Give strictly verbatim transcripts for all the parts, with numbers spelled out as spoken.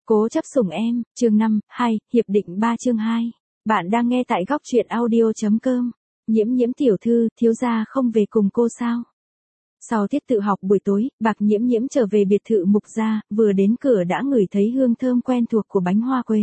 Cố chấp sủng em, chương năm, hai, hiệp định ba chương hai. Bạn đang nghe tại góc truyện audio.com. Nhiễm nhiễm tiểu thư, thiếu gia không về cùng cô sao? Sau tiết tự học buổi tối, Bạc Nhiễm Nhiễm trở về biệt thự Mục gia, vừa đến cửa đã ngửi thấy hương thơm quen thuộc của bánh hoa quế.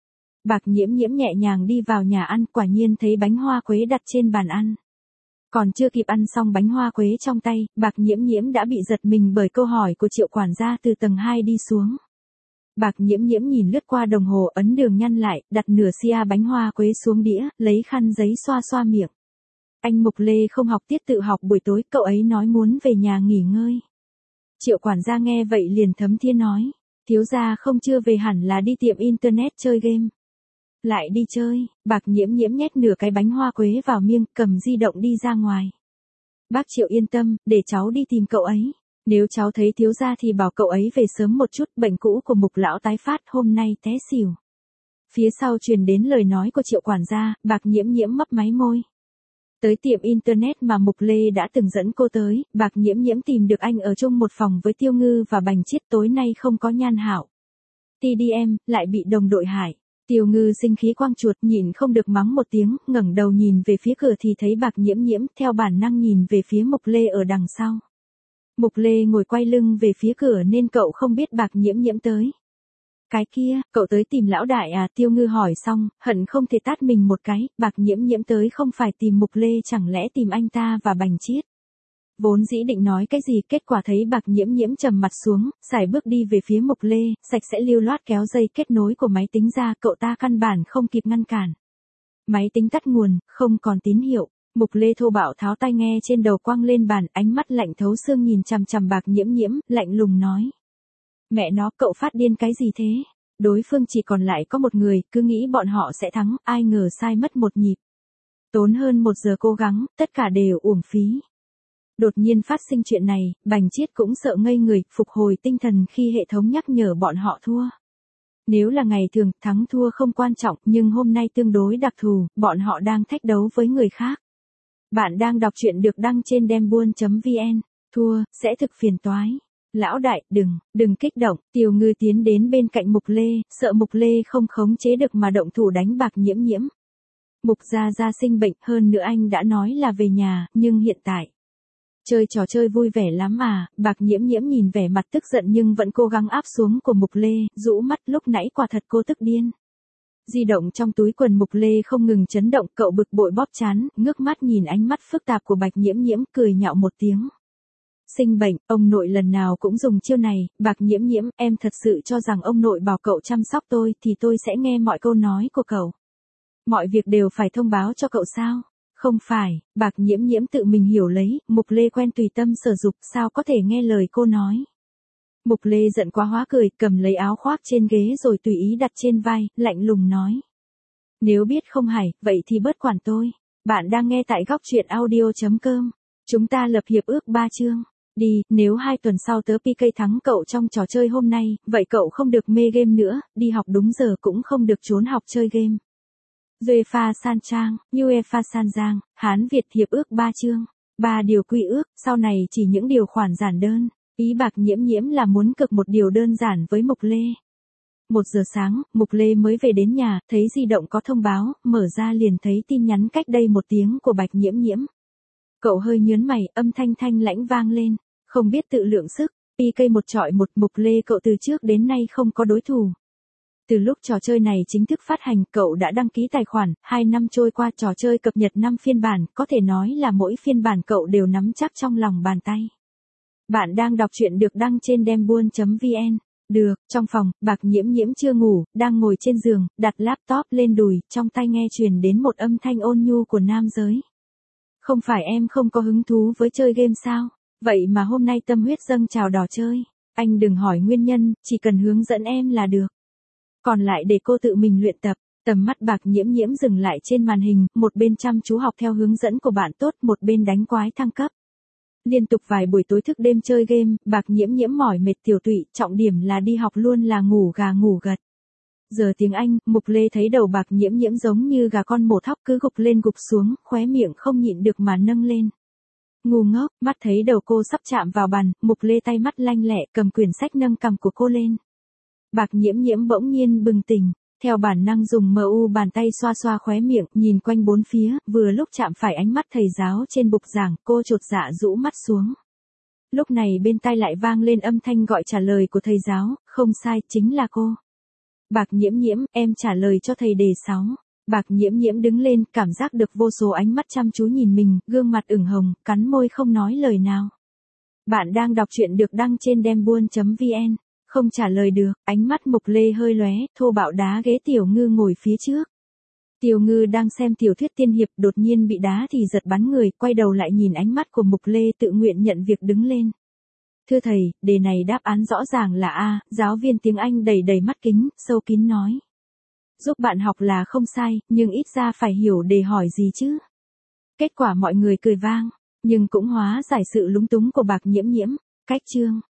Bạc Nhiễm Nhiễm nhẹ nhàng đi vào nhà ăn, quả nhiên thấy bánh hoa quế đặt trên bàn ăn. Còn chưa kịp ăn xong bánh hoa quế trong tay, Bạc Nhiễm Nhiễm đã bị giật mình bởi câu hỏi của Triệu quản gia từ tầng hai đi xuống. Bạc Nhiễm Nhiễm nhìn lướt qua đồng hồ, ấn đường nhăn lại, đặt nửa xia bánh hoa quế xuống đĩa, lấy khăn giấy xoa xoa miệng. Anh Mục Lê không học tiết tự học buổi tối, cậu ấy nói muốn về nhà nghỉ ngơi. Triệu quản gia nghe vậy liền thấm thiên nói, thiếu gia không chưa về hẳn là đi tiệm internet chơi game. Lại đi chơi, Bạc Nhiễm Nhiễm nhét nửa cái bánh hoa quế vào miệng, cầm di động đi ra ngoài. Bác Triệu yên tâm, để cháu đi tìm cậu ấy. Nếu cháu thấy thiếu gia thì bảo cậu ấy về sớm một chút, bệnh cũ của Mục lão tái phát, hôm nay té xỉu. Phía sau truyền đến lời nói của Triệu quản gia, Bạc Nhiễm Nhiễm mấp máy môi. Tới tiệm internet mà Mục Lê đã từng dẫn cô tới, Bạc Nhiễm Nhiễm tìm được anh ở chung một phòng với Tiêu Ngư và Bành Chiết, tối nay không có Nhan Hạo. tê đê em, lại bị đồng đội hại. Tiêu Ngư sinh khí quang chuột, nhịn không được mắng một tiếng, ngẩng đầu nhìn về phía cửa thì thấy Bạc Nhiễm Nhiễm, theo bản năng nhìn về phía Mục Lê ở đằng sau. Mục Lê ngồi quay lưng về phía cửa nên cậu không biết Bạc Nhiễm Nhiễm tới. Cái kia, cậu tới tìm lão đại à? Tiêu Ngư hỏi xong, hận không thể tát mình một cái, Bạc Nhiễm Nhiễm tới không phải tìm Mục Lê, chẳng lẽ tìm anh ta và Bành Chiết. Vốn dĩ định nói cái gì, kết quả thấy Bạc Nhiễm Nhiễm trầm mặt xuống, sải bước đi về phía Mục Lê, sạch sẽ lưu loát kéo dây kết nối của máy tính ra, cậu ta căn bản không kịp ngăn cản. Máy tính tắt nguồn, không còn tín hiệu. Mục Lê thô bạo tháo tai nghe trên đầu quăng lên bàn, ánh mắt lạnh thấu xương nhìn chằm chằm Bạc Nhiễm Nhiễm, lạnh lùng nói. Mẹ nó, cậu phát điên cái gì thế? Đối phương chỉ còn lại có một người, cứ nghĩ bọn họ sẽ thắng, ai ngờ sai mất một nhịp. Tốn hơn một giờ cố gắng, tất cả đều uổng phí. Đột nhiên phát sinh chuyện này, Bành Chiết cũng sợ ngây người, phục hồi tinh thần khi hệ thống nhắc nhở bọn họ thua. Nếu là ngày thường, thắng thua không quan trọng, nhưng hôm nay tương đối đặc thù, bọn họ đang thách đấu với người khác. Bạn đang đọc truyện được đăng trên dembuôn.vn, thua, sẽ thực phiền toái. Lão đại, đừng, đừng kích động. Tiêu Ngư tiến đến bên cạnh Mục Lê, sợ Mục Lê không khống chế được mà động thủ đánh Bạc Nhiễm Nhiễm. Mục gia gia sinh bệnh, hơn nữa anh đã nói là về nhà, nhưng hiện tại chơi trò chơi vui vẻ lắm mà. Bạc Nhiễm Nhiễm nhìn vẻ mặt tức giận nhưng vẫn cố gắng áp xuống của Mục Lê, rũ mắt, lúc nãy quả thật cô tức điên. Di động trong túi quần Mục Lê không ngừng chấn động, cậu bực bội bóp trán, ngước mắt nhìn ánh mắt phức tạp của Bạc Nhiễm Nhiễm, cười nhạo một tiếng. Sinh bệnh, ông nội lần nào cũng dùng chiêu này. Bạc Nhiễm Nhiễm, em thật sự cho rằng ông nội bảo cậu chăm sóc tôi thì tôi sẽ nghe mọi câu nói của cậu. Mọi việc đều phải thông báo cho cậu sao? Không phải, Bạc Nhiễm Nhiễm tự mình hiểu lấy, Mục Lê quen tùy tâm sở dục, sao có thể nghe lời cô nói. Mục Lê giận quá hóa cười, cầm lấy áo khoác trên ghế rồi tùy ý đặt trên vai, lạnh lùng nói. Nếu biết không hài, vậy thì bớt quản tôi. Bạn đang nghe tại góc truyện audio.com. Chúng ta lập hiệp ước ba chương. Đi, nếu hai tuần sau tớ pê ca thắng cậu trong trò chơi hôm nay, vậy cậu không được mê game nữa, đi học đúng giờ cũng không được trốn học chơi game. UEFA San Trang, UEFA San Giang, Hán Việt hiệp ước ba chương. Ba điều quy ước, sau này chỉ những điều khoản giản đơn. Ý Bạc Nhiễm Nhiễm là muốn cực một điều đơn giản với Mục Lê. Một giờ sáng, Mục Lê mới về đến nhà, thấy di động có thông báo, mở ra liền thấy tin nhắn cách đây một tiếng của Bạc Nhiễm Nhiễm. Cậu hơi nhớn mày, âm thanh thanh lãnh vang lên, không biết tự lượng sức, pê ca một chọi một. Mục Lê cậu từ trước đến nay không có đối thủ. Từ lúc trò chơi này chính thức phát hành, cậu đã đăng ký tài khoản, hai năm trôi qua trò chơi cập nhật năm phiên bản, có thể nói là mỗi phiên bản cậu đều nắm chắc trong lòng bàn tay. Bạn đang đọc truyện được đăng trên dembuôn.vn. Được, trong phòng, Bạc Nhiễm Nhiễm chưa ngủ, đang ngồi trên giường, đặt laptop lên đùi, trong tai nghe truyền đến một âm thanh ôn nhu của nam giới. Không phải em không có hứng thú với chơi game sao? Vậy mà hôm nay tâm huyết dâng trào đòi chơi. Anh đừng hỏi nguyên nhân, chỉ cần hướng dẫn em là được. Còn lại để cô tự mình luyện tập. Tầm mắt Bạc Nhiễm Nhiễm dừng lại trên màn hình, một bên chăm chú học theo hướng dẫn của bạn tốt, một bên đánh quái thăng cấp. Liên tục vài buổi tối thức đêm chơi game, Bạc Nhiễm Nhiễm mỏi mệt tiểu tụy, trọng điểm là đi học luôn là ngủ gà ngủ gật. Giờ tiếng Anh, Mục Lê thấy đầu Bạc Nhiễm Nhiễm giống như gà con mổ thóc cứ gục lên gục xuống, khóe miệng không nhịn được mà nâng lên. Ngu ngốc, mắt thấy đầu cô sắp chạm vào bàn, Mục Lê tay mắt lanh lẹ cầm quyển sách nâng cằm của cô lên. Bạc Nhiễm Nhiễm bỗng nhiên bừng tỉnh, theo bản năng dùng mờ u bàn tay xoa xoa khóe miệng, nhìn quanh bốn phía, vừa lúc chạm phải ánh mắt thầy giáo trên bục giảng, cô chột dạ rũ mắt xuống. Lúc này bên tai lại vang lên âm thanh gọi trả lời của thầy giáo, không sai, chính là cô. Bạc Nhiễm Nhiễm, em trả lời cho thầy đề sáu. Bạc Nhiễm Nhiễm đứng lên, cảm giác được vô số ánh mắt chăm chú nhìn mình, gương mặt ửng hồng, cắn môi không nói lời nào. Bạn đang đọc truyện được đăng trên dembuôn.vn. Không trả lời được, ánh mắt Mục Lê hơi lóe, thô bạo đá ghế Tiểu Ngư ngồi phía trước. Tiểu Ngư đang xem tiểu thuyết tiên hiệp, đột nhiên bị đá thì giật bắn người, quay đầu lại nhìn ánh mắt của Mục Lê, tự nguyện nhận việc đứng lên. Thưa thầy, đề này đáp án rõ ràng là A, giáo viên tiếng Anh đầy đầy mắt kính, sâu kín nói. Giúp bạn học là không sai, nhưng ít ra phải hiểu đề hỏi gì chứ. Kết quả mọi người cười vang, nhưng cũng hóa giải sự lúng túng của Bạc Nhiễm Nhiễm. Cách chương